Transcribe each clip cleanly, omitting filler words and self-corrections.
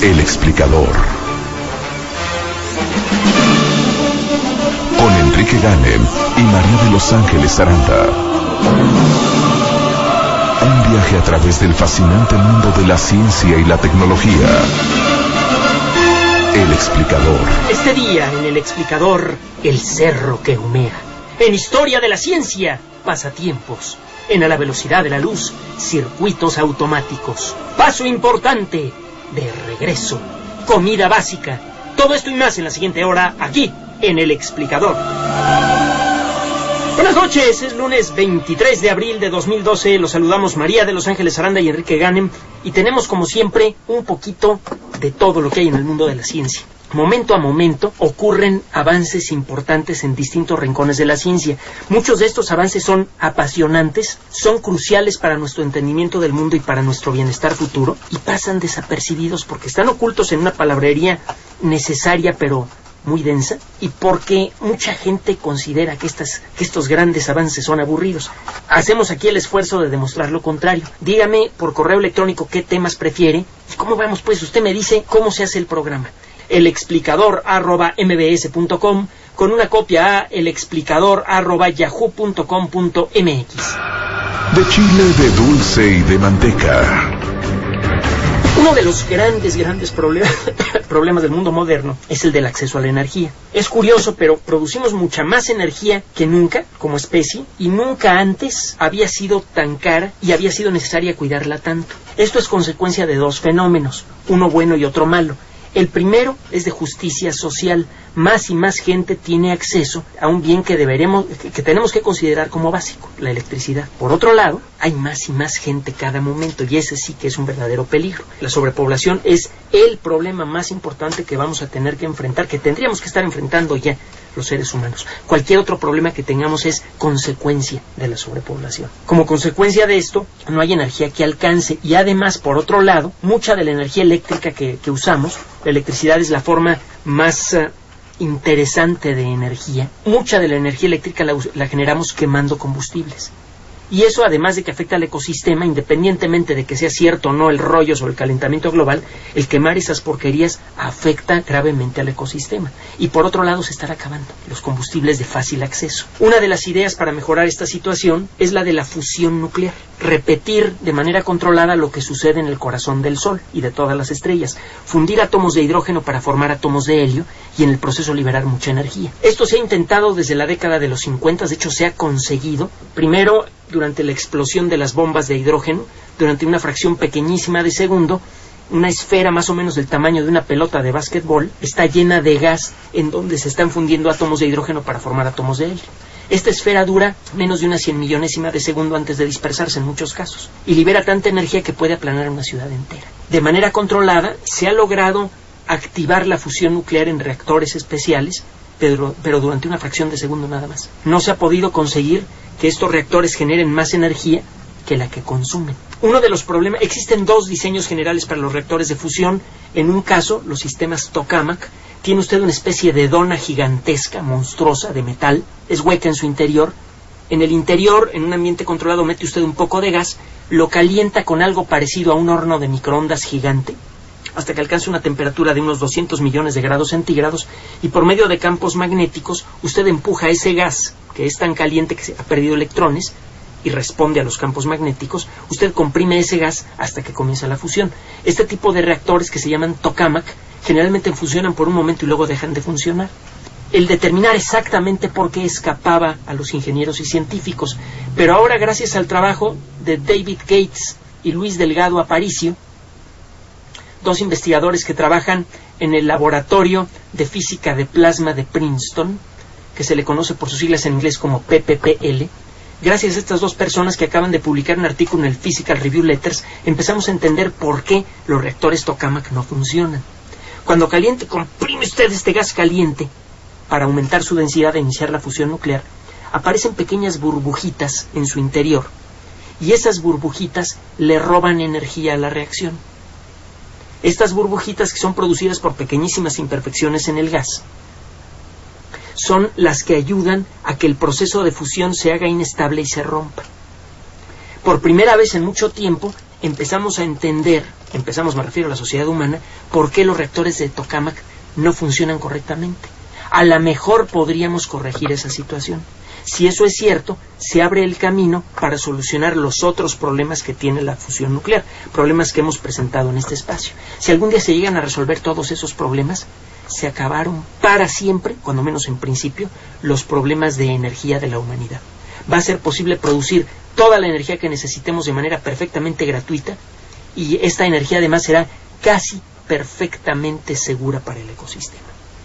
El explicador. Con Enrique Ganem y María de Los Ángeles Aranda. Un viaje a través del fascinante mundo de la ciencia y la tecnología. El explicador. Este día en El explicador, el cerro que humea. En historia de la ciencia, pasatiempos. En A la velocidad de la luz, circuitos automáticos. Paso importante, de regreso. Comida básica. Todo esto y más en la siguiente hora, aquí, en El explicador. Buenas noches, es lunes 23 de abril de 2012. Los saludamos María de Los Ángeles Aranda y Enrique Ganem. Y tenemos, como siempre, un poquito de todo lo que hay en el mundo de la ciencia. Momento a momento ocurren avances importantes en distintos rincones de la ciencia. Muchos de estos avances son apasionantes, son cruciales para nuestro entendimiento del mundo y para nuestro bienestar futuro, y pasan desapercibidos porque están ocultos en una palabrería necesaria pero muy densa, y porque mucha gente considera que estos grandes avances son aburridos. Hacemos aquí el esfuerzo de demostrar lo contrario. Dígame por correo electrónico qué temas prefiere, y cómo vamos pues, usted me dice cómo se hace el programa. elexplicador@mbs.com, con una copia a elexplicador@yahoo.com.mx. De chile, de dulce y de manteca. Uno de los grandes problemas del mundo moderno es el del acceso a la energía. Es curioso, pero producimos mucha más energía que nunca como especie, y nunca antes había sido tan cara y había sido necesaria cuidarla tanto. Esto es consecuencia de dos fenómenos, uno bueno y otro malo. El primero es de justicia social. Más y más gente tiene acceso a un bien que tenemos que considerar como básico, la electricidad. Por otro lado, hay más y más gente cada momento, y ese sí que es un verdadero peligro. La sobrepoblación es el problema más importante que vamos a tener que enfrentar, que tendríamos que estar enfrentando ya los seres humanos. Cualquier otro problema que tengamos es consecuencia de la sobrepoblación. Como consecuencia de esto, no hay energía que alcance, y además, por otro lado, mucha de la energía eléctrica que usamos, la electricidad es la forma más interesante de energía. Mucha de la energía eléctrica la generamos quemando combustibles. Y eso, además de que afecta al ecosistema, independientemente de que sea cierto o no el rollo sobre el calentamiento global, el quemar esas porquerías afecta gravemente al ecosistema. Y por otro lado, se están acabando los combustibles de fácil acceso. Una de las ideas para mejorar esta situación es la de la fusión nuclear. Repetir de manera controlada lo que sucede en el corazón del Sol y de todas las estrellas. Fundir átomos de hidrógeno para formar átomos de helio y en el proceso liberar mucha energía. Esto se ha intentado desde la década de los 50, de hecho se ha conseguido. Primero, durante la explosión de las bombas de hidrógeno, durante una fracción pequeñísima de segundo, una esfera más o menos del tamaño de una pelota de básquetbol está llena de gas en donde se están fundiendo átomos de hidrógeno para formar átomos de helio. Esta esfera dura menos de una 100.000.000ª de segundo antes de dispersarse en muchos casos, y libera tanta energía que puede aplanar una ciudad entera. De manera controlada se ha logrado activar la fusión nuclear en reactores especiales, pero durante una fracción de segundo nada más. No se ha podido conseguir que estos reactores generen más energía que la que consumen. Uno de los problemas, existen dos diseños generales para los reactores de fusión. En un caso, los sistemas tokamak, tiene usted una especie de dona gigantesca, monstruosa, de metal, es hueca en su interior. En el interior, en un ambiente controlado, mete usted un poco de gas, lo calienta con algo parecido a un horno de microondas gigante, hasta que alcance una temperatura de unos 200 millones de grados centígrados, y por medio de campos magnéticos usted empuja ese gas, que es tan caliente que se ha perdido electrones, y responde a los campos magnéticos. Usted comprime ese gas hasta que comienza la fusión. Este tipo de reactores, que se llaman tokamak, generalmente funcionan por un momento y luego dejan de funcionar. El determinar exactamente por qué escapaba a los ingenieros y científicos, pero ahora, gracias al trabajo de David Gates y Luis Delgado Aparicio, dos investigadores que trabajan en el Laboratorio de Física de Plasma de Princeton, que se le conoce por sus siglas en inglés como PPPL. Gracias a estas dos personas, que acaban de publicar un artículo en el Physical Review Letters, empezamos a entender por qué los reactores tokamak no funcionan. Cuando comprime usted este gas caliente para aumentar su densidad e iniciar la fusión nuclear, aparecen pequeñas burbujitas en su interior, y esas burbujitas le roban energía a la reacción. Estas burbujitas, que son producidas por pequeñísimas imperfecciones en el gas, son las que ayudan a que el proceso de fusión se haga inestable y se rompa. Por primera vez en mucho tiempo, empezamos a entender, me refiero a la sociedad humana, por qué los reactores de Tokamak no funcionan correctamente. A lo mejor podríamos corregir esa situación. Si eso es cierto, se abre el camino para solucionar los otros problemas que tiene la fusión nuclear, problemas que hemos presentado en este espacio. Si algún día se llegan a resolver todos esos problemas, se acabaron para siempre, cuando menos en principio, los problemas de energía de la humanidad. Va a ser posible producir toda la energía que necesitemos de manera perfectamente gratuita, y esta energía además será casi perfectamente segura para el ecosistema.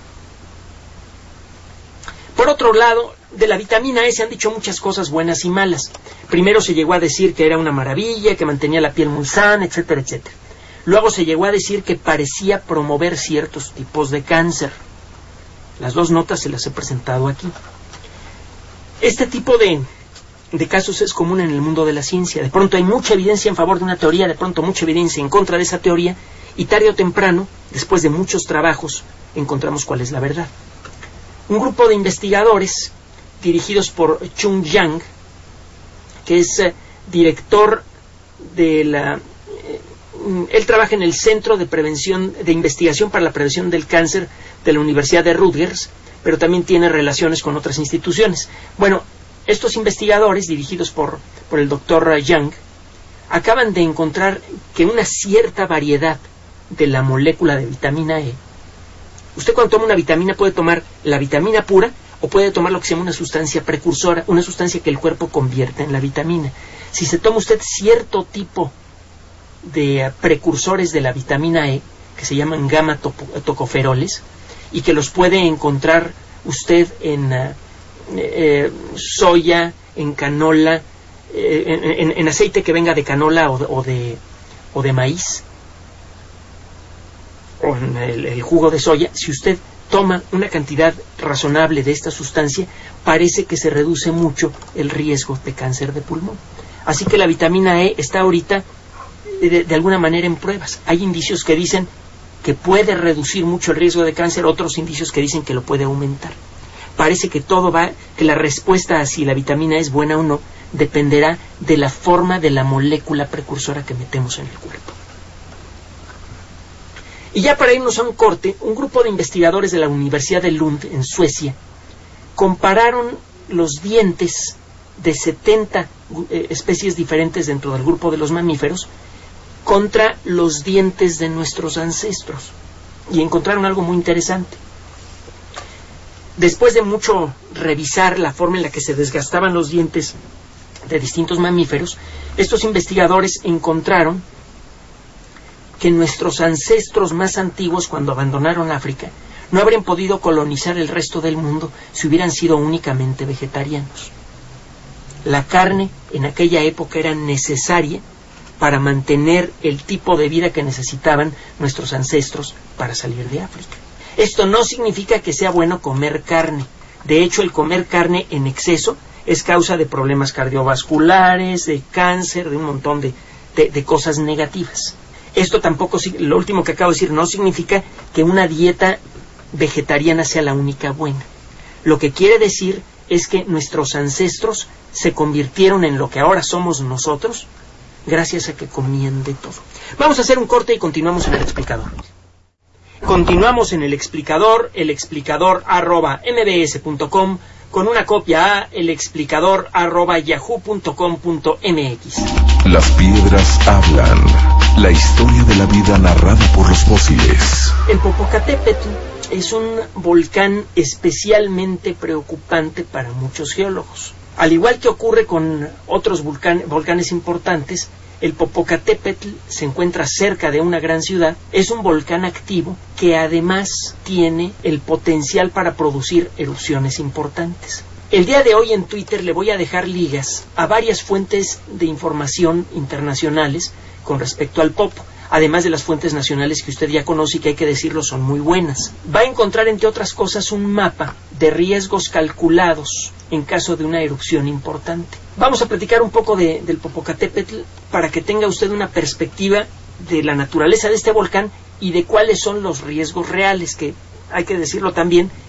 Por otro lado, de la vitamina E se han dicho muchas cosas buenas y malas. Primero se llegó a decir que era una maravilla, que mantenía la piel muy sana, etcétera, etcétera. Luego se llegó a decir que parecía promover ciertos tipos de cáncer. Las dos notas se las he presentado aquí. Este tipo de casos es común en el mundo de la ciencia. De pronto hay mucha evidencia en favor de una teoría, de pronto mucha evidencia en contra de esa teoría, y tarde o temprano, después de muchos trabajos, encontramos cuál es la verdad. Un grupo de investigadores dirigidos por Chung Yang, que es director de él trabaja en el Centro de Investigación para la Prevención del Cáncer de la Universidad de Rutgers, pero también tiene relaciones con otras instituciones. Bueno, estos investigadores, dirigidos por el doctor Yang, acaban de encontrar que una cierta variedad de la molécula de vitamina E. Usted cuando toma una vitamina puede tomar la vitamina pura o puede tomar lo que se llama una sustancia precursora, una sustancia que el cuerpo convierte en la vitamina. Si se toma usted cierto tipo de precursores de la vitamina E, que se llaman gamma tocoferoles, y que los puede encontrar usted en soya, en canola, en aceite que venga de canola o de maíz, o en el jugo de soya. Si usted toma una cantidad razonable de esta sustancia, parece que se reduce mucho el riesgo de cáncer de pulmón. Así que la vitamina E está ahorita de alguna manera en pruebas. Hay indicios que dicen que puede reducir mucho el riesgo de cáncer, otros indicios que dicen que lo puede aumentar. Parece que que la respuesta a si la vitamina E es buena o no dependerá de la forma de la molécula precursora que metemos en el cuerpo. Y ya para irnos a un corte, un grupo de investigadores de la Universidad de Lund, en Suecia, compararon los dientes de 70 especies diferentes dentro del grupo de los mamíferos contra los dientes de nuestros ancestros, y encontraron algo muy interesante. Después de mucho revisar la forma en la que se desgastaban los dientes de distintos mamíferos, estos investigadores encontraron que nuestros ancestros más antiguos, cuando abandonaron África, no habrían podido colonizar el resto del mundo si hubieran sido únicamente vegetarianos. La carne en aquella época era necesaria para mantener el tipo de vida que necesitaban nuestros ancestros para salir de África. Esto no significa que sea bueno comer carne. De hecho, el comer carne en exceso es causa de problemas cardiovasculares, de cáncer, de un montón de cosas negativas. Esto tampoco, lo último que acabo de decir, no significa que una dieta vegetariana sea la única buena. Lo que quiere decir es que nuestros ancestros se convirtieron en lo que ahora somos nosotros gracias a que comían de todo. Vamos a hacer un corte y continuamos en el explicador. Continuamos en el explicador @mbs.com, con una copia a elexplicador@yahoo.com.mx. Las piedras hablan. La historia de la vida narrada por los fósiles. El Popocatépetl es un volcán especialmente preocupante para muchos geólogos. Al igual que ocurre con otros volcanes importantes, el Popocatépetl se encuentra cerca de una gran ciudad. Es un volcán activo que además tiene el potencial para producir erupciones importantes. El día de hoy en Twitter le voy a dejar ligas a varias fuentes de información internacionales con respecto al Popo, además de las fuentes nacionales que usted ya conoce y que hay que decirlo son muy buenas. Va a encontrar, entre otras cosas, un mapa de riesgos calculados en caso de una erupción importante. Vamos a platicar un poco del Popocatépetl para que tenga usted una perspectiva de la naturaleza de este volcán y de cuáles son los riesgos reales, que hay que decirlo también,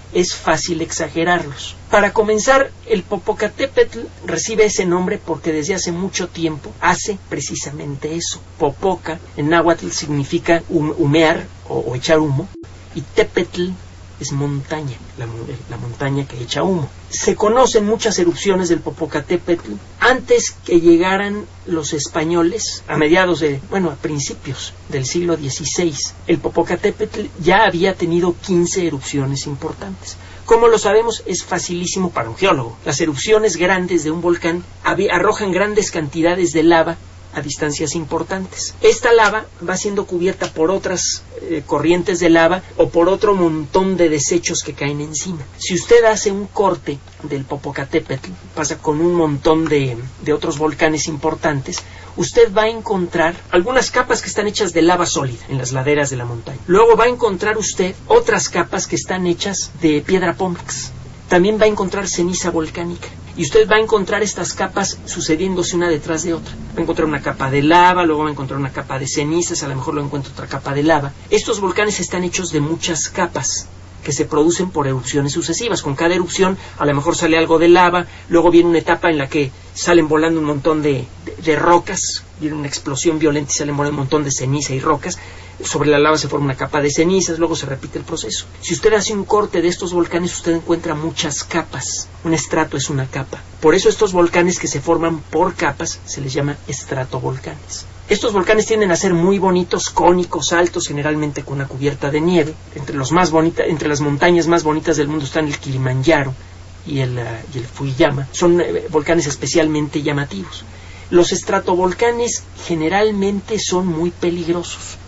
es fácil exagerarlos. Para comenzar, el Popocatépetl recibe ese nombre porque desde hace mucho tiempo hace precisamente eso. Popoca en náhuatl significa humear o echar humo, y Tepetl es montaña, la montaña que echa humo. Se conocen muchas erupciones del Popocatépetl antes que llegaran los españoles, a principios del siglo XVI. El Popocatépetl ya había tenido 15 erupciones importantes. ¿Cómo lo sabemos? Es facilísimo para un geólogo. Las erupciones grandes de un volcán arrojan grandes cantidades de lava a distancias importantes. Esta lava va siendo cubierta por otras corrientes de lava o por otro montón de desechos que caen encima. Si usted hace un corte del Popocatépetl, pasa con un montón de otros volcanes importantes, usted va a encontrar algunas capas que están hechas de lava sólida en las laderas de la montaña. Luego va a encontrar usted otras capas que están hechas de piedra pómez. También va a encontrar ceniza volcánica. Y usted va a encontrar estas capas sucediéndose una detrás de otra. Va a encontrar una capa de lava, luego va a encontrar una capa de cenizas, a lo mejor luego encuentra otra capa de lava. Estos volcanes están hechos de muchas capas que se producen por erupciones sucesivas. Con cada erupción a lo mejor sale algo de lava, luego viene una etapa en la que salen volando un montón de rocas, viene una explosión violenta y salen volando un montón de ceniza y rocas. Sobre la lava se forma una capa de cenizas, luego se repite el proceso. Si usted hace un corte de estos volcanes, usted encuentra muchas capas. Un estrato es una capa. Por eso estos volcanes que se forman por capas se les llama estratovolcanes. Estos volcanes tienden a ser muy bonitos, cónicos, altos, generalmente con una cubierta de nieve. Entre las montañas más bonitas del mundo están el Kilimanjaro y el Fujiyama. Son volcanes especialmente llamativos. Los estratovolcanes generalmente son muy peligrosos.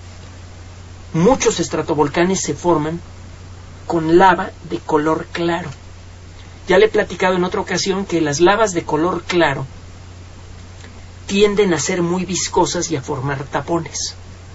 Muchos estratovolcanes se forman con lava de color claro. Ya le he platicado en otra ocasión que las lavas de color claro tienden a ser muy viscosas y a formar tapones.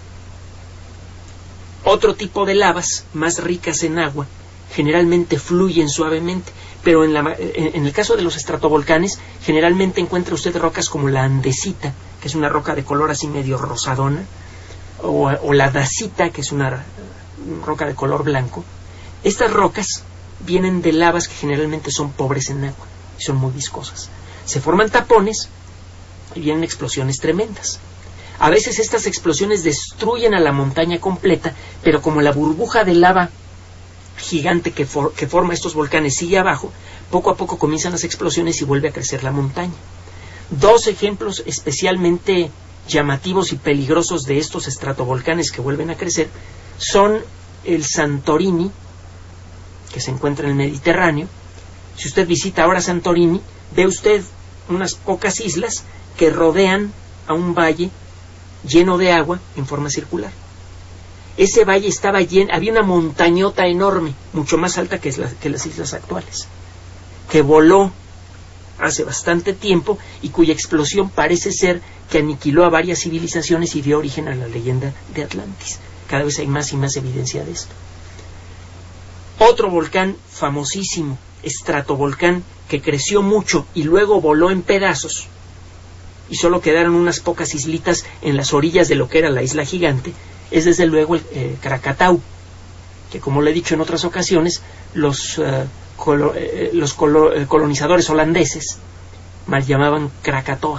Otro tipo de lavas, más ricas en agua, generalmente fluyen suavemente, pero en el caso de los estratovolcanes, generalmente encuentra usted rocas como la andesita, que es una roca de color así medio rosadona, o la dacita, que es una roca de color blanco. Estas rocas vienen de lavas que generalmente son pobres en agua y son muy viscosas. Se forman tapones y vienen explosiones tremendas. A veces estas explosiones destruyen a la montaña completa, pero como la burbuja de lava gigante que forma estos volcanes sigue abajo, poco a poco comienzan las explosiones y vuelve a crecer la montaña. Dos ejemplos especialmente llamativos y peligrosos de estos estratovolcanes que vuelven a crecer son el Santorini, que se encuentra en el Mediterráneo. Si usted visita ahora Santorini, ve usted unas pocas islas que rodean a un valle lleno de agua en forma circular. Ese valle estaba lleno, había una montañota enorme, mucho más alta que las islas actuales, que voló hace bastante tiempo y cuya explosión parece ser que aniquiló a varias civilizaciones y dio origen a la leyenda de Atlantis. Cada vez hay más y más evidencia de esto. Otro volcán famosísimo, estratovolcán, que creció mucho y luego voló en pedazos y solo quedaron unas pocas islitas en las orillas de lo que era la isla gigante, es desde luego el Krakatau, que como le he dicho en otras ocasiones, los colonizadores holandeses mal llamaban Krakatoa.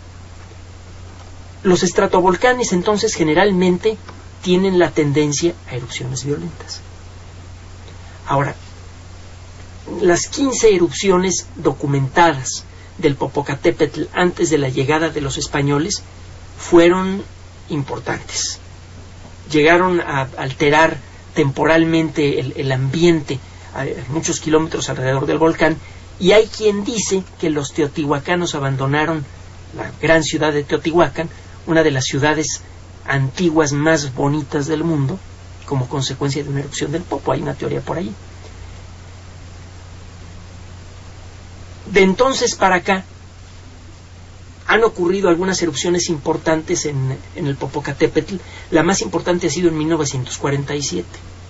Los estratovolcanes entonces generalmente tienen la tendencia a erupciones violentas. Ahora, las 15 erupciones documentadas del Popocatépetl antes de la llegada de los españoles fueron importantes. Llegaron a alterar temporalmente el ambiente a muchos kilómetros alrededor del volcán, y hay quien dice que los teotihuacanos abandonaron la gran ciudad de Teotihuacán, una de las ciudades antiguas más bonitas del mundo, como consecuencia de una erupción del Popo. Hay una teoría por ahí. De entonces para acá han ocurrido algunas erupciones importantes en el Popocatépetl. La más importante ha sido en 1947.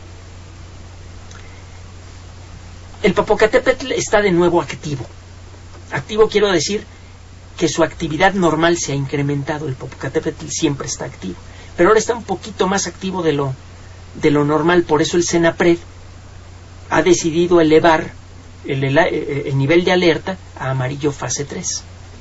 El Popocatépetl está de nuevo activo. Activo quiero decir que su actividad normal se ha incrementado. El Popocatépetl siempre está activo, pero ahora está un poquito más activo de lo normal. Por eso el CENAPRED ha decidido elevar el nivel de alerta a amarillo fase 3.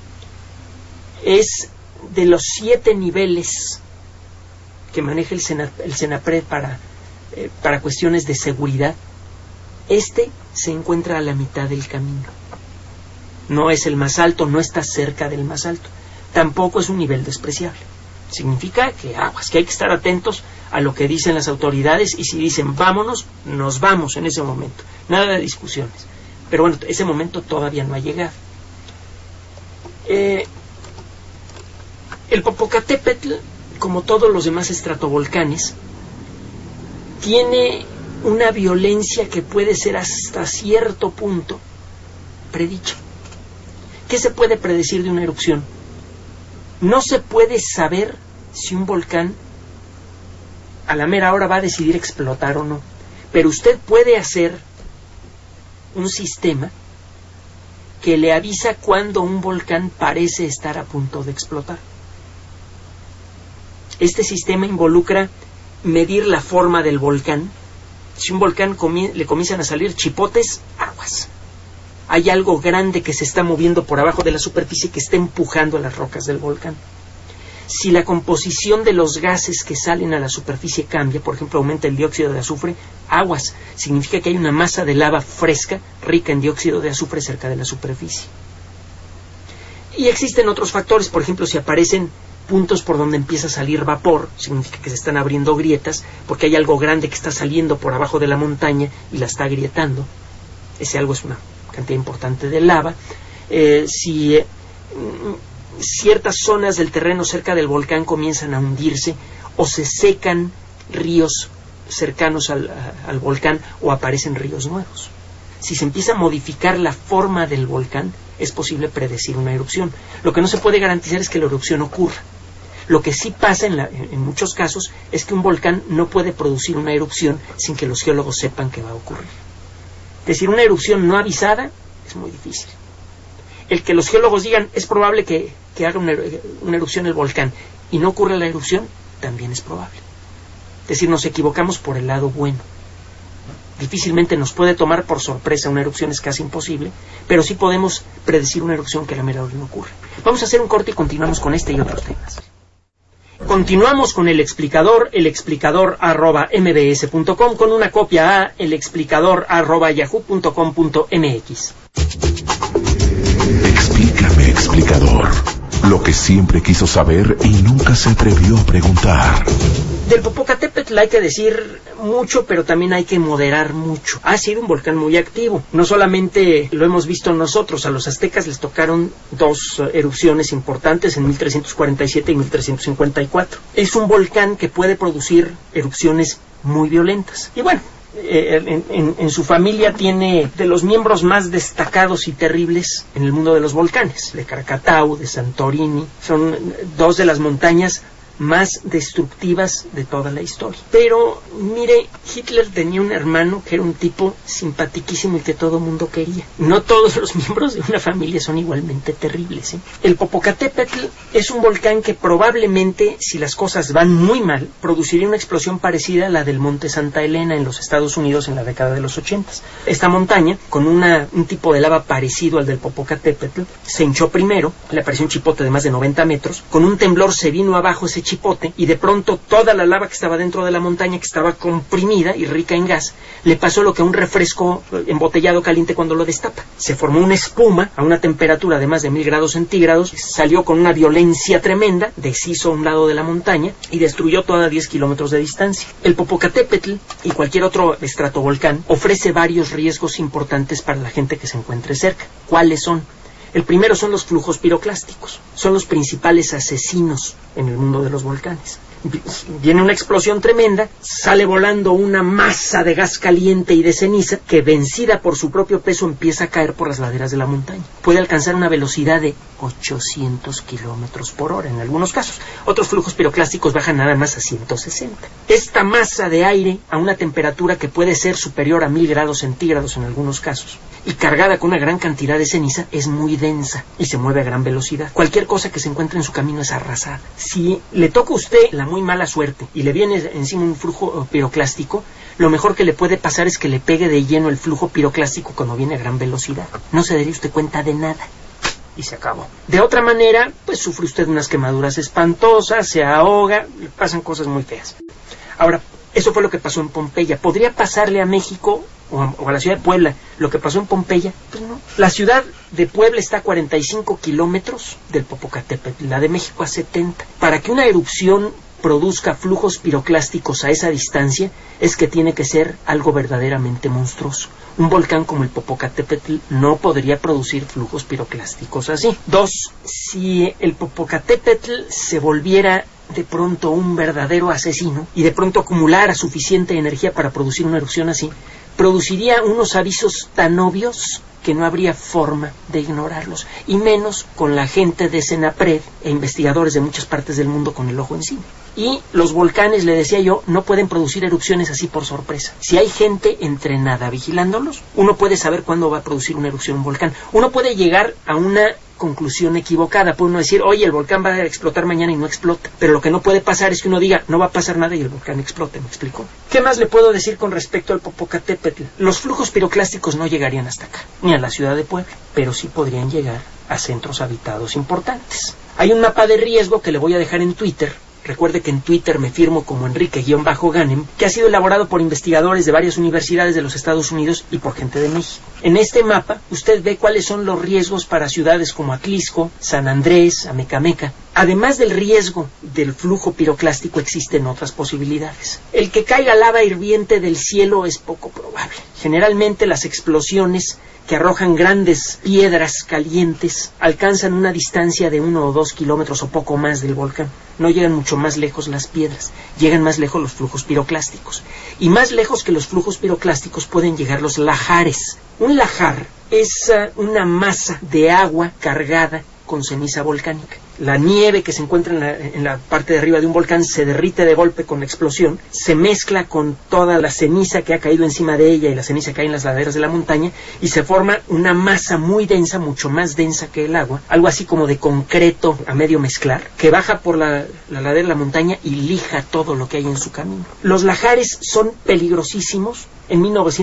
Es de los 7 niveles que maneja el Senapred para cuestiones de seguridad. Este se encuentra a la mitad del camino. No es el más alto, no está cerca del más alto. Tampoco es un nivel despreciable. Significa que hay que estar atentos a lo que dicen las autoridades, y si dicen vámonos, nos vamos en ese momento. Nada de discusiones. Pero bueno, ese momento todavía no ha llegado. El Popocatépetl, como todos los demás estratovolcanes, tiene una violencia que puede ser hasta cierto punto predicha. ¿Qué se puede predecir de una erupción? No se puede saber si un volcán a la mera hora va a decidir explotar o no, pero usted puede hacer un sistema que le avisa cuando un volcán parece estar a punto de explotar. Este sistema involucra medir la forma del volcán. Si un volcán le comienzan a salir chipotes, aguas. Hay algo grande que se está moviendo por abajo de la superficie que está empujando a las rocas del volcán. Si la composición de los gases que salen a la superficie cambia, por ejemplo, aumenta el dióxido de azufre, aguas, significa que hay una masa de lava fresca, rica en dióxido de azufre cerca de la superficie. Y existen otros factores, por ejemplo, si aparecen puntos por donde empieza a salir vapor, significa que se están abriendo grietas, porque hay algo grande que está saliendo por abajo de la montaña y la está agrietando. Ese algo es una cantidad importante de lava. Si ciertas zonas del terreno cerca del volcán comienzan a hundirse, o se secan ríos cercanos al volcán, o aparecen ríos nuevos. Si se empieza a modificar la forma del volcán, es posible predecir una erupción. Lo que no se puede garantizar es que la erupción ocurra. Lo que sí pasa en muchos casos es que un volcán no puede producir una erupción sin que los geólogos sepan que va a ocurrir. Es decir, una erupción no avisada es muy difícil. El que los geólogos digan es probable que haga una erupción el volcán y no ocurra la erupción, también es probable. Es decir, nos equivocamos por el lado bueno. Difícilmente nos puede tomar por sorpresa una erupción, es casi imposible, pero sí podemos predecir una erupción que a la mera hora no ocurre. Vamos a hacer un corte y continuamos con este y otros temas. Continuamos con el explicador @mbs.com, con una copia a elexplicador@yahoo.com.mx. Explícame, explicador. Lo que siempre quiso saber y nunca se atrevió a preguntar. Del Popocatépetl hay que decir mucho, pero también hay que moderar mucho. Ha sido un volcán muy activo. No solamente lo hemos visto nosotros, a los aztecas les tocaron 2 erupciones importantes en 1347 y 1354. Es un volcán que puede producir erupciones muy violentas. Y bueno, en su familia tiene de los miembros más destacados y terribles en el mundo de los volcanes, de Krakatau, de Santorini. Son 2 de las montañas más destructivas de toda la historia. Pero, mire, Hitler tenía un hermano que era un tipo simpatiquísimo y que todo el mundo quería. No todos los miembros de una familia son igualmente terribles, ¿eh? El Popocatépetl es un volcán que probablemente, si las cosas van muy mal, produciría una explosión parecida a la del Monte Santa Elena en los Estados Unidos en la década de los 80. Esta montaña, con un tipo de lava parecido al del Popocatépetl, se hinchó primero, le apareció un chipote de más de 90 metros, con un temblor se vino abajo ese chipote y de pronto toda la lava que estaba dentro de la montaña, que estaba comprimida y rica en gas, le pasó lo que a un refresco embotellado caliente cuando lo destapa. Se formó una espuma a una temperatura de más de 1000 grados centígrados, salió con una violencia tremenda, deshizo un lado de la montaña y destruyó toda 10 kilómetros de distancia. El Popocatépetl y cualquier otro estratovolcán ofrece varios riesgos importantes para la gente que se encuentre cerca. ¿Cuáles son? El primero son los flujos piroclásticos. Son los principales asesinos en el mundo de los volcanes. Viene una explosión tremenda, sale volando una masa de gas caliente y de ceniza que, vencida por su propio peso, empieza a caer por las laderas de la montaña. Puede alcanzar una velocidad de 800 kilómetros por hora en algunos casos. Otros flujos piroclásticos bajan nada más a 160. Esta masa de aire, a una temperatura que puede ser superior a 1000 grados centígrados en algunos casos, y cargada con una gran cantidad de ceniza, es muy densa y se mueve a gran velocidad. Cualquier cosa que se encuentre en su camino es arrasada. Si le toca a usted la muy mala suerte y le viene encima un flujo piroclástico, lo mejor que le puede pasar es que le pegue de lleno el flujo piroclástico cuando viene a gran velocidad. No se daría usted cuenta de nada. Y se acabó. De otra manera, pues sufre usted unas quemaduras espantosas, se ahoga, le pasan cosas muy feas. Ahora, eso fue lo que pasó en Pompeya. ¿Podría pasarle a México o a la ciudad de Puebla lo que pasó en Pompeya? Pues no. La ciudad de Puebla está a 45 kilómetros del Popocatépetl, la de México a 70. Para que una erupción produzca flujos piroclásticos a esa distancia, es que tiene que ser algo verdaderamente monstruoso. Un volcán como el Popocatépetl no podría producir flujos piroclásticos así. 2. Si el Popocatépetl se volviera de pronto un verdadero asesino y de pronto acumulara suficiente energía para producir una erupción así, produciría unos avisos tan obvios que no habría forma de ignorarlos, y menos con la gente de Senapred e investigadores de muchas partes del mundo con el ojo encima. Y los volcanes, le decía yo, no pueden producir erupciones así por sorpresa. Si hay gente entrenada vigilándolos, uno puede saber cuándo va a producir una erupción un volcán. Uno puede llegar a una conclusión equivocada, puede uno decir, oye, el volcán va a explotar mañana y no explota, pero lo que no puede pasar es que uno diga, no va a pasar nada y el volcán explote, ¿me explico? ¿Qué más le puedo decir con respecto al Popocatépetl? Los flujos piroclásticos no llegarían hasta acá, ni a la ciudad de Puebla, pero sí podrían llegar a centros habitados importantes. Hay un mapa de riesgo que le voy a dejar en Twitter. Recuerde que en Twitter me firmo como Enrique-Ganem, que ha sido elaborado por investigadores de varias universidades de los Estados Unidos y por gente de México. En este mapa, usted ve cuáles son los riesgos para ciudades como Atlisco, San Andrés, Amecameca. Además del riesgo del flujo piroclástico, existen otras posibilidades. El que caiga lava hirviente del cielo es poco probable. Generalmente las explosiones que arrojan grandes piedras calientes alcanzan una distancia de 1 o 2 kilómetros o poco más del volcán. No llegan mucho más lejos las piedras, llegan más lejos los flujos piroclásticos. Y más lejos que los flujos piroclásticos pueden llegar los lahares. Un lahar es una masa de agua cargada con ceniza volcánica. La nieve que se encuentra en la parte de arriba de un volcán se derrite de golpe con la explosión, se mezcla con toda la ceniza que ha caído encima de ella y la ceniza que hay en las laderas de la montaña y se forma una masa muy densa, mucho más densa que el agua, algo así como de concreto a medio mezclar, que baja por la ladera de la montaña y lija todo lo que hay en su camino. Los lahares son peligrosísimos. En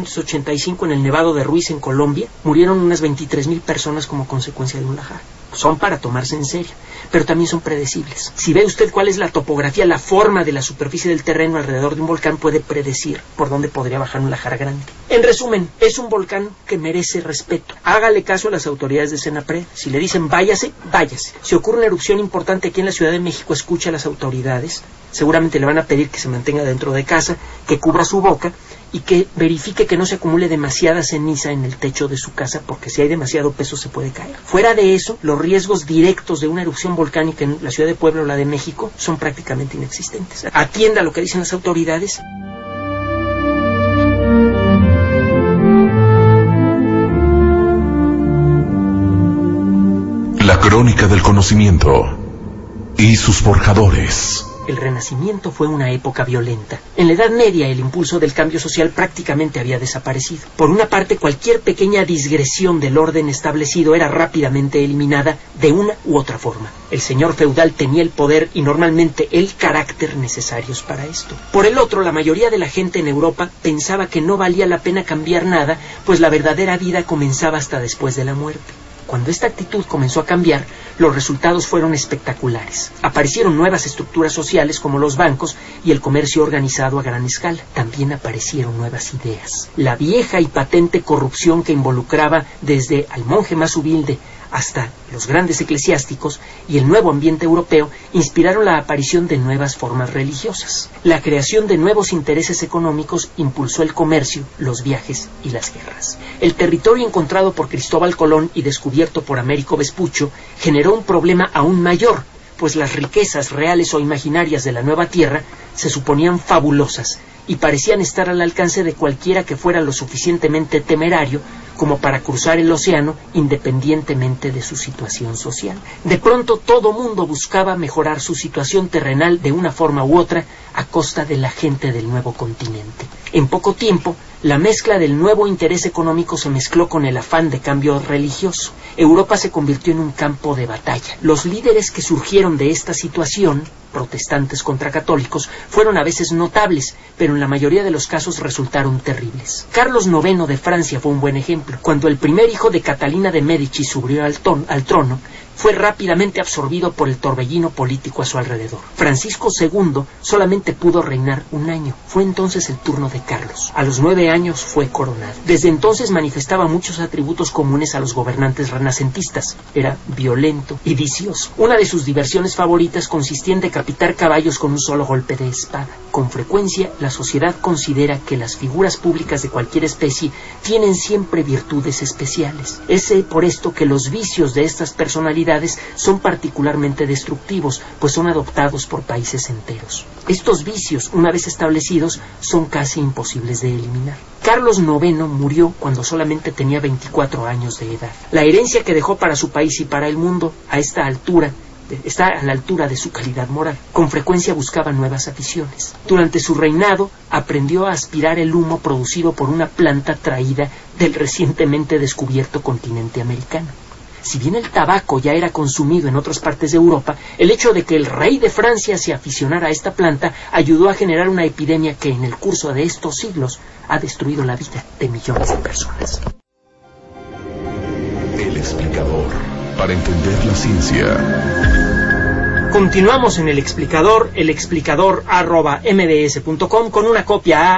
1985, en el Nevado de Ruiz, en Colombia, murieron unas 23,000 personas como consecuencia de un lahar. Son para tomarse en serio, pero también son predecibles. Si ve usted cuál es la topografía, la forma de la superficie del terreno alrededor de un volcán, puede predecir por dónde podría bajar un lahar grande. En resumen, es un volcán que merece respeto. Hágale caso a las autoridades de Senapred. Si le dicen váyase, váyase. Si ocurre una erupción importante aquí en la Ciudad de México, escuche a las autoridades. Seguramente le van a pedir que se mantenga dentro de casa, que cubra su boca y que verifique que no se acumule demasiada ceniza en el techo de su casa, porque si hay demasiado peso se puede caer. Fuera de eso, los riesgos directos de una erupción volcánica en la Ciudad de Puebla o la de México son prácticamente inexistentes. Atienda lo que dicen las autoridades. La crónica del conocimiento y sus forjadores. El Renacimiento fue una época violenta. En la Edad Media el impulso del cambio social prácticamente había desaparecido. Por una parte, cualquier pequeña digresión del orden establecido era rápidamente eliminada de una u otra forma. El señor feudal tenía el poder y normalmente el carácter necesarios para esto. Por el otro, la mayoría de la gente en Europa pensaba que no valía la pena cambiar nada, pues la verdadera vida comenzaba hasta después de la muerte. Cuando esta actitud comenzó a cambiar, los resultados fueron espectaculares. Aparecieron nuevas estructuras sociales como los bancos y el comercio organizado a gran escala. También aparecieron nuevas ideas. La vieja y patente corrupción que involucraba desde al monje más humilde hasta los grandes eclesiásticos y el nuevo ambiente europeo inspiraron la aparición de nuevas formas religiosas. La creación de nuevos intereses económicos impulsó el comercio, los viajes y las guerras. El territorio encontrado por Cristóbal Colón y descubierto por Américo Vespuccio generó un problema aún mayor, pues las riquezas reales o imaginarias de la nueva tierra se suponían fabulosas y parecían estar al alcance de cualquiera que fuera lo suficientemente temerario como para cruzar el océano independientemente de su situación social. De pronto todo mundo buscaba mejorar su situación terrenal de una forma u otra a costa de la gente del nuevo continente. En poco tiempo, la mezcla del nuevo interés económico se mezcló con el afán de cambio religioso. Europa se convirtió en un campo de batalla. Los líderes que surgieron de esta situación protestantes contra católicos, fueron a veces notables, pero en la mayoría de los casos resultaron terribles. Carlos IX de Francia fue un buen ejemplo. Cuando el primer hijo de Catalina de Médici subió al trono, fue rápidamente absorbido por el torbellino político a su alrededor. Francisco II solamente pudo reinar un año. Fue entonces el turno de Carlos. A los 9 años fue coronado. Desde entonces manifestaba muchos atributos comunes a los gobernantes renacentistas. Era violento y vicioso. Una de sus diversiones favoritas consistía en decapitar caballos con un solo golpe de espada. Con frecuencia, la sociedad considera que las figuras públicas de cualquier especie tienen siempre virtudes especiales. Es por esto que los vicios de estas personalidades son particularmente destructivos, pues son adoptados por países enteros. Estos vicios, una vez establecidos, son casi imposibles de eliminar. Carlos IX murió cuando solamente tenía 24 años de edad. La herencia que dejó para su país y para el mundo está a la altura de su calidad moral. Con frecuencia buscaba nuevas aficiones. Durante su reinado aprendió a aspirar el humo producido por una planta traída del recientemente descubierto continente americano. Si bien el tabaco ya era consumido en otras partes de Europa, el hecho de que el rey de Francia se aficionara a esta planta ayudó a generar una epidemia que en el curso de estos siglos ha destruido la vida de millones de personas. El explicador, para entender la ciencia. Continuamos en el explicador @mbs.com con una copia a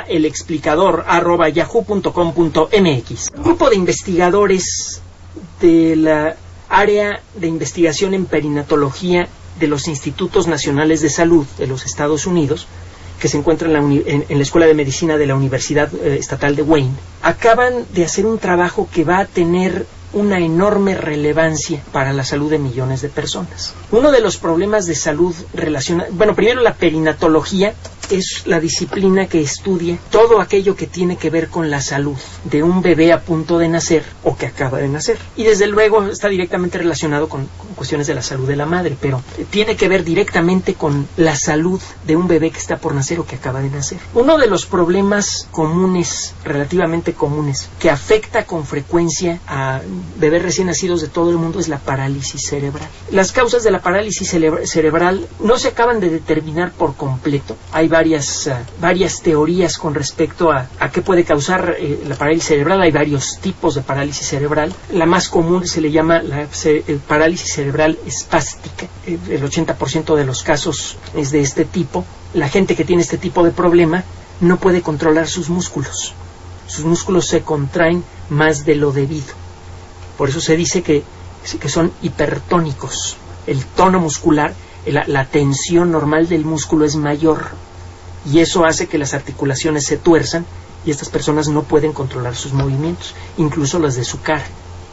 elexplicador@yahoo.com.mx. Un grupo de investigadores de la área de investigación en perinatología de los Institutos Nacionales de Salud de los Estados Unidos, que se encuentra en la Escuela de Medicina de la Universidad Estatal de Wayne, acaban de hacer un trabajo que va a tener una enorme relevancia para la salud de millones de personas. Uno de los problemas de salud relacionados... primero, la perinatología es la disciplina que estudia todo aquello que tiene que ver con la salud de un bebé a punto de nacer o que acaba de nacer. Y desde luego está directamente relacionado con cuestiones de la salud de la madre, pero tiene que ver directamente con la salud de un bebé que está por nacer o que acaba de nacer. Uno de los problemas comunes, relativamente comunes, que afecta con frecuencia a bebés recién nacidos de todo el mundo es la parálisis cerebral. Las causas de la parálisis cerebral no se acaban de determinar por completo. Hay varias teorías con respecto a qué puede causar la parálisis cerebral. Hay varios tipos de parálisis cerebral. La más común se le llama parálisis cerebral espástica. El 80% de los casos es de este tipo. La gente que tiene este tipo de problema no puede controlar sus músculos. Sus músculos se contraen más de lo debido. Por eso se dice que son hipertónicos. El tono muscular, la tensión normal del músculo es mayor. Y eso hace que las articulaciones se tuerzan y estas personas no pueden controlar sus movimientos, incluso las de su cara.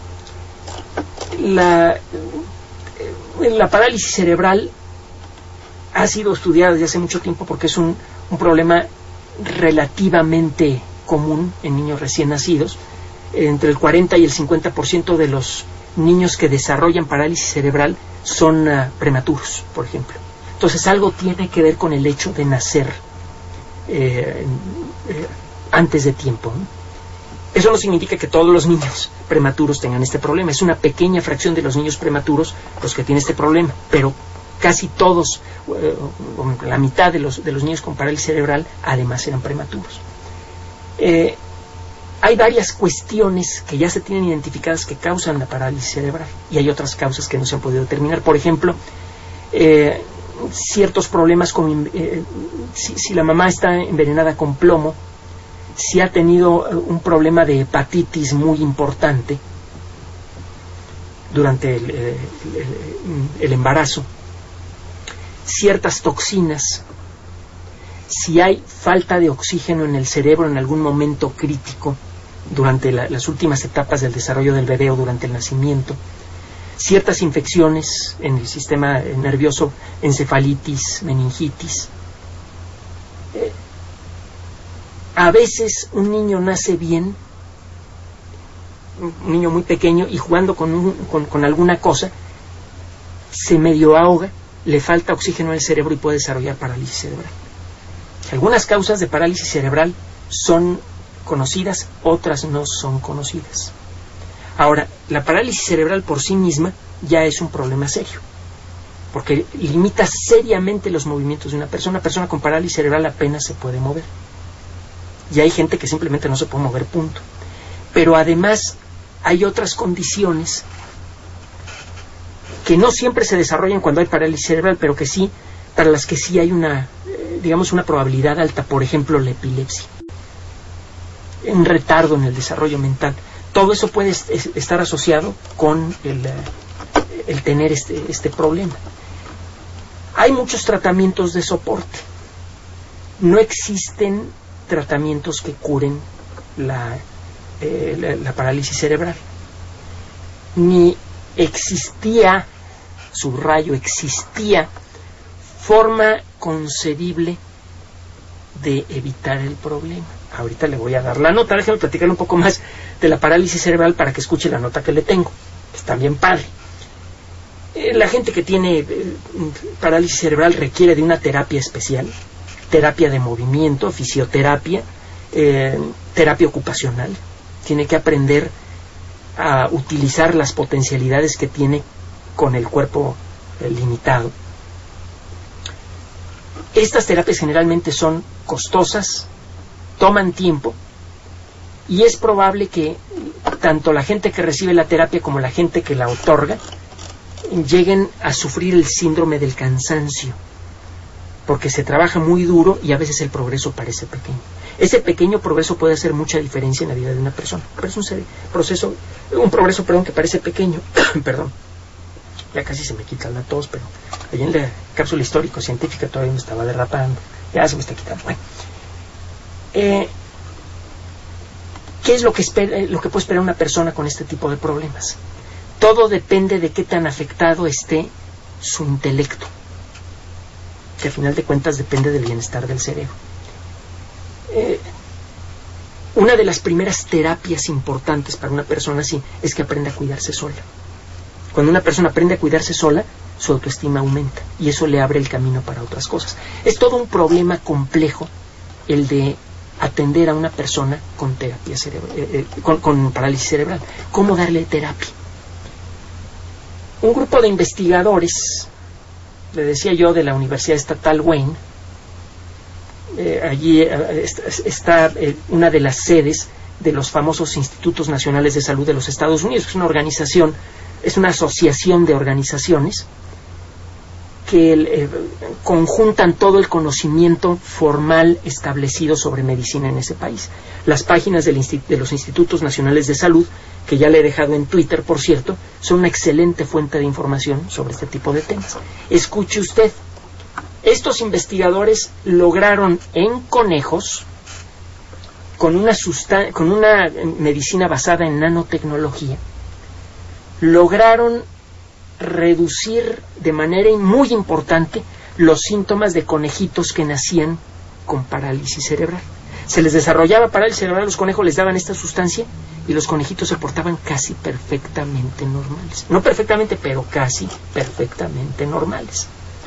La parálisis cerebral ha sido estudiada desde hace mucho tiempo porque es un problema relativamente común en niños recién nacidos. Entre el 40 y el 50% de los niños que desarrollan parálisis cerebral son prematuros, por ejemplo. Entonces algo tiene que ver con el hecho de nacer antes de tiempo, ¿no? Eso no significa que todos los niños prematuros tengan este problema. Es una pequeña fracción de los niños prematuros los que tienen este problema, pero casi todos, la mitad de los niños con parálisis cerebral además eran prematuros. Hay varias cuestiones que ya se tienen identificadas que causan la parálisis cerebral y hay otras causas que no se han podido determinar. Por ejemplo, ciertos problemas como si la mamá está envenenada con plomo, si ha tenido un problema de hepatitis muy importante durante el embarazo, ciertas toxinas, si hay falta de oxígeno en el cerebro en algún momento crítico durante las últimas etapas del desarrollo del bebé o durante el nacimiento, ciertas infecciones en el sistema nervioso, encefalitis, meningitis. A veces un niño nace bien, un niño muy pequeño, y jugando con alguna cosa se medio ahoga, le falta oxígeno en el cerebro y puede desarrollar parálisis cerebral. Algunas causas de parálisis cerebral son conocidas, otras no son conocidas. Ahora, la parálisis cerebral por sí misma ya es un problema serio. porque limita seriamente los movimientos de una persona. Una persona con parálisis cerebral apenas se puede mover. Y hay gente que simplemente no se puede mover, punto. Pero además hay otras condiciones que no siempre se desarrollan cuando hay parálisis cerebral, pero que sí, para las que sí hay una probabilidad alta. Por ejemplo, la epilepsia, un retardo en el desarrollo mental. Todo eso puede estar asociado con el tener este problema. Hay muchos tratamientos de soporte. No existen tratamientos que curen la parálisis cerebral. Ni existía, subrayo, existía forma concebible de evitar el problema. Ahorita le voy a dar la nota. Déjame platicar un poco más de la parálisis cerebral para que escuche la nota que le tengo. Está bien padre. La gente que tiene parálisis cerebral requiere de una terapia especial, terapia de movimiento, fisioterapia, terapia ocupacional. Tiene que aprender a utilizar las potencialidades que tiene con el cuerpo limitado. Estas terapias generalmente son costosas, toman tiempo, y es probable que tanto la gente que recibe la terapia como la gente que la otorga lleguen a sufrir el síndrome del cansancio, porque se trabaja muy duro y a veces el progreso parece pequeño. Ese pequeño progreso puede hacer mucha diferencia en la vida de una persona, pero es un progreso que parece pequeño. Perdón, ya casi se me quita la tos, pero allí en la cápsula histórico-científica todavía me estaba derrapando, ya se me está quitando. Bueno, ¿qué es lo que puede esperar una persona con este tipo de problemas? Todo depende de qué tan afectado esté su intelecto, que a final de cuentas depende del bienestar del cerebro. Una de las primeras terapias importantes para una persona así es que aprenda a cuidarse sola. Cuando una persona aprende a cuidarse sola, su autoestima aumenta y eso le abre el camino para otras cosas. Es todo un problema complejo el de atender a una persona con terapia con parálisis cerebral. ¿Cómo darle terapia? Un grupo de investigadores, le decía yo, de la Universidad Estatal Wayne, allí está una de las sedes de los famosos Institutos Nacionales de Salud de los Estados Unidos. Es una organización, es una asociación de organizaciones que conjuntan todo el conocimiento formal establecido sobre medicina en ese país. Las páginas de los Institutos Nacionales de Salud, que ya le he dejado en Twitter, por cierto, son una excelente fuente de información sobre este tipo de temas. Escuche usted, estos investigadores lograron en conejos, con una medicina basada en nanotecnología, lograron reducir de manera muy importante los síntomas de conejitos que nacían con parálisis cerebral. Se les desarrollaba parálisis cerebral a los conejos, les daban esta sustancia y los conejitos se portaban casi perfectamente normales. No perfectamente, pero casi perfectamente normales.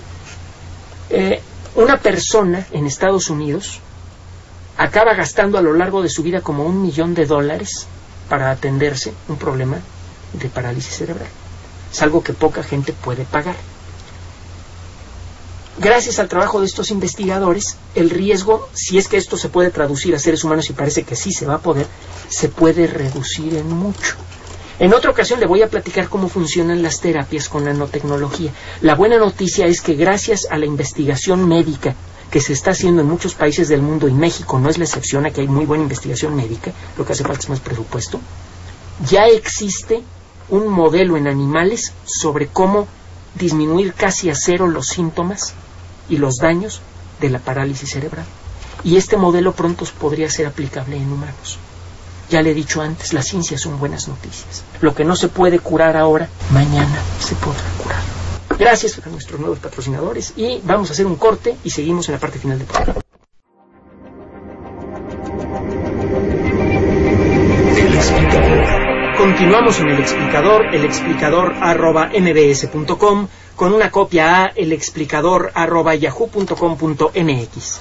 Una persona en Estados Unidos acaba gastando a lo largo de su vida como $1 millón para atenderse un problema de parálisis cerebral. Es algo que poca gente puede pagar. Gracias al trabajo de estos investigadores, el riesgo, si es que esto se puede traducir a seres humanos, y parece que sí se va a poder, se puede reducir en mucho. En otra ocasión le voy a platicar cómo funcionan las terapias con nanotecnología. La buena noticia es que gracias a la investigación médica que se está haciendo en muchos países del mundo, y México no es la excepción, aquí hay muy buena investigación médica, lo que hace falta es más presupuesto, ya existe un modelo en animales sobre cómo disminuir casi a cero los síntomas y los daños de la parálisis cerebral. Y este modelo pronto podría ser aplicable en humanos. Ya le he dicho antes, la ciencia son buenas noticias. Lo que no se puede curar ahora, mañana se podrá curar. Gracias a nuestros nuevos patrocinadores y vamos a hacer un corte y seguimos en la parte final del programa. El explicador. Continuamos en el explicador @mbs.com, con una copia a elexplicador@yahoo.com.mx.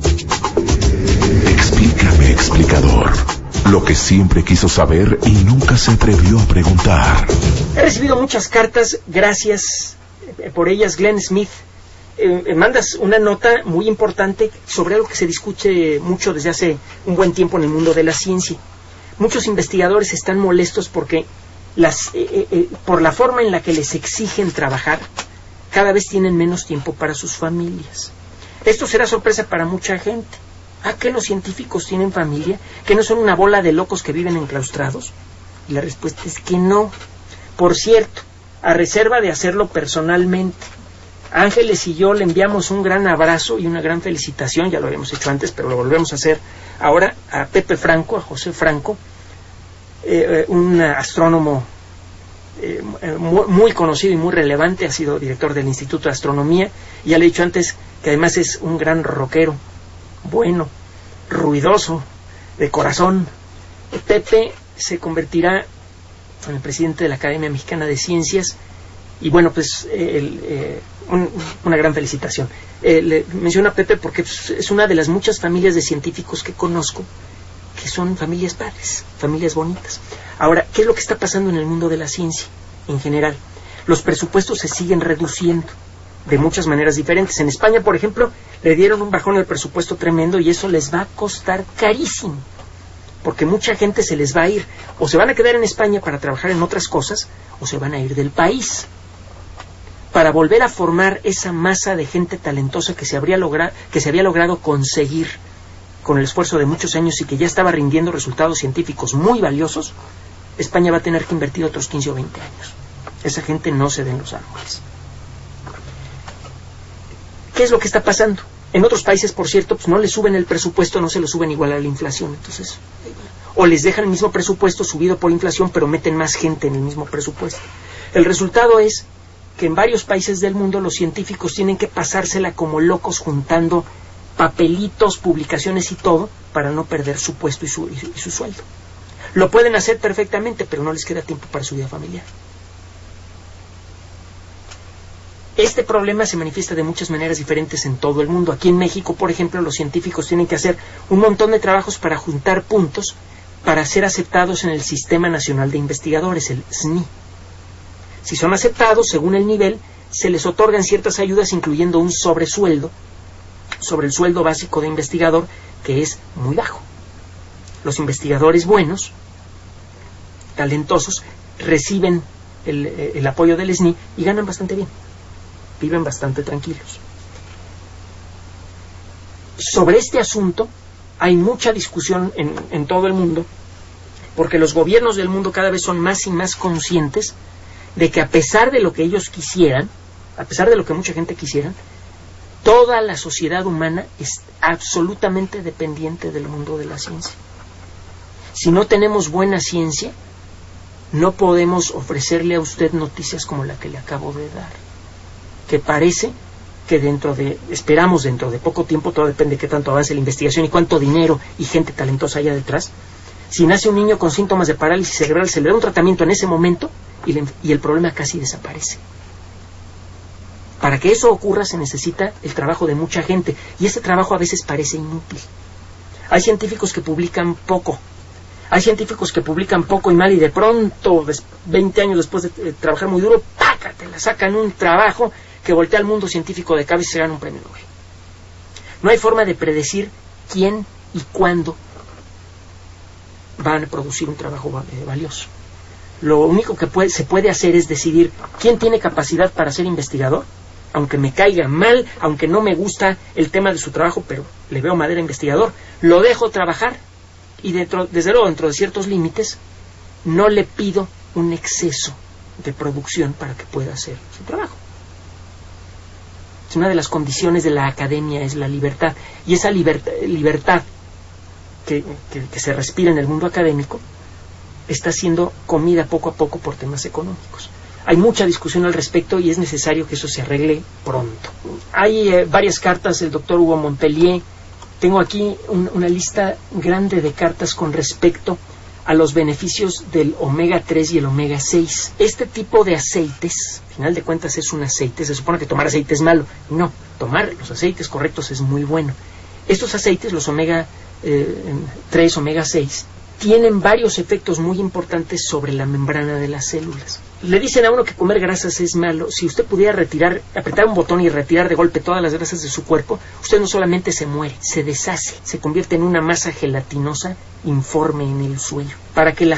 Explícame, explicador. Lo que siempre quiso saber y nunca se atrevió a preguntar. He recibido muchas cartas, gracias por ellas Glenn Smith, mandas una nota muy importante sobre algo que se discute mucho desde hace un buen tiempo en el mundo de la ciencia. Muchos investigadores están molestos porque por la forma en la que les exigen trabajar, cada vez tienen menos tiempo para sus familias. Esto será sorpresa para mucha gente. ¿A qué los científicos tienen familia? ¿Que no son una bola de locos que viven enclaustrados? Y la respuesta es que no. Por cierto, a reserva de hacerlo personalmente, Ángeles y yo le enviamos un gran abrazo y una gran felicitación, ya lo habíamos hecho antes, pero lo volvemos a hacer ahora, a Pepe Franco, a José Franco, un astrónomo muy conocido y muy relevante, ha sido director del Instituto de Astronomía, y ya le he dicho antes que además es un gran rockero, bueno, ruidoso, de corazón. Pepe se convertirá en el presidente de la Academia Mexicana de Ciencias, y bueno, pues una gran felicitación. Le menciono a Pepe porque es una de las muchas familias de científicos que conozco que son familias padres, familias bonitas. Ahora, ¿qué es lo que está pasando en el mundo de la ciencia en general? Los presupuestos se siguen reduciendo de muchas maneras diferentes. En España, por ejemplo, le dieron un bajón al presupuesto tremendo y eso les va a costar carísimo, porque mucha gente se les va a ir, o se van a quedar en España para trabajar en otras cosas, o se van a ir del país. Para volver a formar esa masa de gente talentosa que se había logrado conseguir con el esfuerzo de muchos años y que ya estaba rindiendo resultados científicos muy valiosos, España va a tener que invertir otros 15 o 20 años. Esa gente no se den los árboles. ¿Qué es lo que está pasando? En otros países, por cierto, pues no les suben el presupuesto, no se lo suben igual a la inflación. Entonces, o les dejan el mismo presupuesto subido por inflación, pero meten más gente en el mismo presupuesto. El resultado es que en varios países del mundo los científicos tienen que pasársela como locos juntando papelitos, publicaciones y todo para no perder su puesto y su sueldo. Lo pueden hacer perfectamente, pero no les queda tiempo para su vida familiar. Este problema se manifiesta de muchas maneras diferentes en todo el mundo. Aquí en México, por ejemplo, los científicos tienen que hacer un montón de trabajos para juntar puntos para ser aceptados en el Sistema Nacional de Investigadores, el SNI. Si son aceptados, según el nivel, se les otorgan ciertas ayudas, incluyendo un sobresueldo sobre el sueldo básico de investigador, que es muy bajo. Los investigadores buenos, talentosos, reciben el apoyo del SNI y ganan bastante bien. Viven bastante tranquilos. Sobre este asunto hay mucha discusión en todo el mundo, porque los gobiernos del mundo cada vez son más y más conscientes de que a pesar de lo que ellos quisieran, a pesar de lo que mucha gente quisiera, toda la sociedad humana es absolutamente dependiente del mundo de la ciencia. Si no tenemos buena ciencia, no podemos ofrecerle a usted noticias como la que le acabo de dar, que parece que esperamos dentro de poco tiempo, todo depende de qué tanto avance la investigación y cuánto dinero y gente talentosa haya detrás. Si nace un niño con síntomas de parálisis cerebral, se le da un tratamiento en ese momento y el problema casi desaparece. Para que eso ocurra se necesita el trabajo de mucha gente, y ese trabajo a veces parece inútil. Hay científicos que publican poco. Hay científicos que publican poco y mal, y de pronto, 20 años después de trabajar muy duro, ¡pácate!, la sacan un trabajo que voltea al mundo científico de cabeza y se gana un premio Nobel. No hay forma de predecir quién y cuándo van a producir un trabajo valioso. Lo único que se puede hacer es decidir quién tiene capacidad para ser investigador, aunque me caiga mal, aunque no me gusta el tema de su trabajo, pero le veo madera investigador, lo dejo trabajar y desde luego dentro de ciertos límites no le pido un exceso de producción para que pueda hacer su trabajo. Una de las condiciones de la academia es la libertad, y esa libertad que se respira en el mundo académico está siendo comida poco a poco por temas económicos. Hay mucha discusión al respecto y es necesario que eso se arregle pronto. Hay varias cartas del doctor Hugo Montpellier. Tengo aquí una lista grande de cartas con respecto a los beneficios del omega 3 y el omega 6. Este tipo de aceites, al final de cuentas es un aceite, se supone que tomar aceite es malo. No, tomar los aceites correctos es muy bueno. Estos aceites, los omega 3, omega 6, tienen varios efectos muy importantes sobre la membrana de las células. Le dicen a uno que comer grasas es malo. Si usted pudiera apretar un botón y retirar de golpe todas las grasas de su cuerpo, usted no solamente se muere, se deshace, se convierte en una masa gelatinosa informe en el suelo. Para que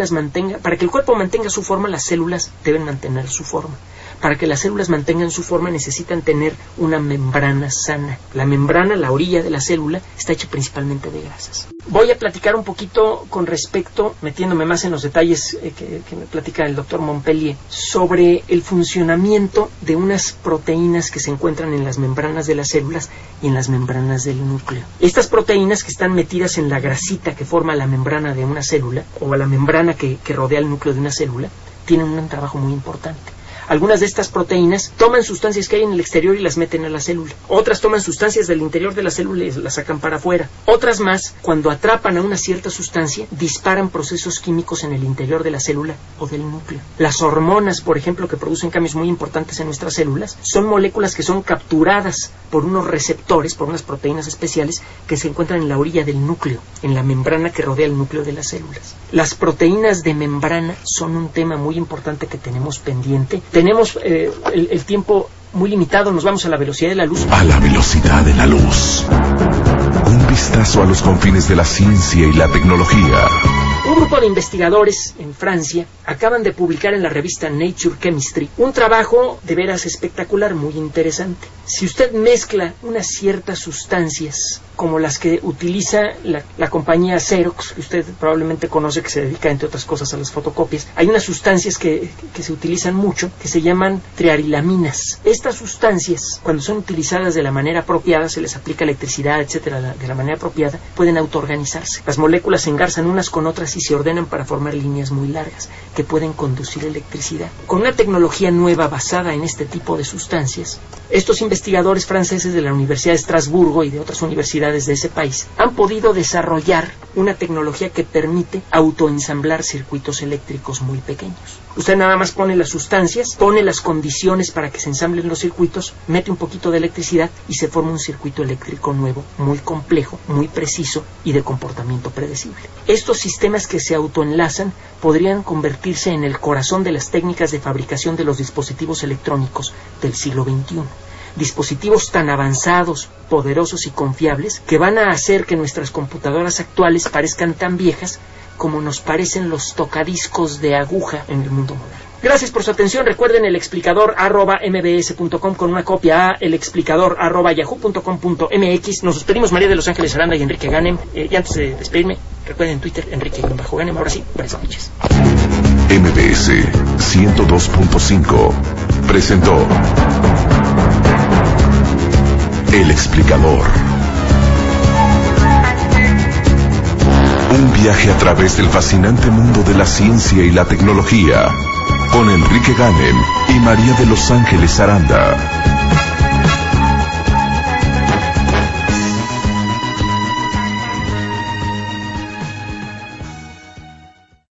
el cuerpo mantenga su forma, las células deben mantener su forma. Para que las células mantengan su forma necesitan tener una membrana sana. La membrana, la orilla de la célula, está hecha principalmente de grasas. Voy a platicar un poquito con respecto, metiéndome más en los detalles que me platica el doctor Montpellier, sobre el funcionamiento de unas proteínas que se encuentran en las membranas de las células y en las membranas del núcleo. Estas proteínas que están metidas en la grasita que forma la membrana de una célula, o la membrana que rodea el núcleo de una célula, tienen un trabajo muy importante. Algunas de estas proteínas toman sustancias que hay en el exterior y las meten a la célula. Otras toman sustancias del interior de la célula y las sacan para afuera. Otras más, cuando atrapan a una cierta sustancia, disparan procesos químicos en el interior de la célula o del núcleo. Las hormonas, por ejemplo, que producen cambios muy importantes en nuestras células, son moléculas que son capturadas por unos receptores, por unas proteínas especiales que se encuentran en la orilla del núcleo, en la membrana que rodea el núcleo de las células. Las proteínas de membrana son un tema muy importante que tenemos pendiente. Tenemos el tiempo muy limitado, nos vamos a la velocidad de la luz. A la velocidad de la luz. Un vistazo a los confines de la ciencia y la tecnología. Un grupo de investigadores en Francia acaban de publicar en la revista Nature Chemistry un trabajo de veras espectacular, muy interesante. Si usted mezcla unas ciertas sustancias, como las que utiliza la compañía Xerox, que usted probablemente conoce, que se dedica, entre otras cosas, a las fotocopias, hay unas sustancias que se utilizan mucho, que se llaman triarilaminas. Estas sustancias, cuando son utilizadas de la manera apropiada, se les aplica electricidad, etcétera, de la manera apropiada, pueden autoorganizarse. Las moléculas se engarzan unas con otras y se ordenan para formar líneas muy largas que pueden conducir electricidad. Con una tecnología nueva basada en este tipo de sustancias, estos investigadores franceses de la Universidad de Estrasburgo y de otras universidades de ese país han podido desarrollar una tecnología que permite autoensamblar circuitos eléctricos muy pequeños. Usted nada más pone las sustancias, pone las condiciones para que se ensamblen los circuitos, mete un poquito de electricidad y se forma un circuito eléctrico nuevo, muy complejo, muy preciso y de comportamiento predecible. Estos sistemas que se autoenlazan podrían convertirse en el corazón de las técnicas de fabricación de los dispositivos electrónicos del siglo XXI. Dispositivos tan avanzados, poderosos y confiables que van a hacer que nuestras computadoras actuales parezcan tan viejas como nos parecen los tocadiscos de aguja en el mundo moderno. Gracias por su atención. Recuerden el explicador @mbs.com con una copia a elexplicador@yahoo.com.mx. Nos despedimos María de Los Ángeles Aranda y Enrique Ganem. Y antes de despedirme, recuerden en Twitter Enrique_Ganem. Ahora sí, buenas noches. MBS 102.5 presentó El Explicador. Un viaje a través del fascinante mundo de la ciencia y la tecnología con Enrique Ganem y María de Los Ángeles Aranda.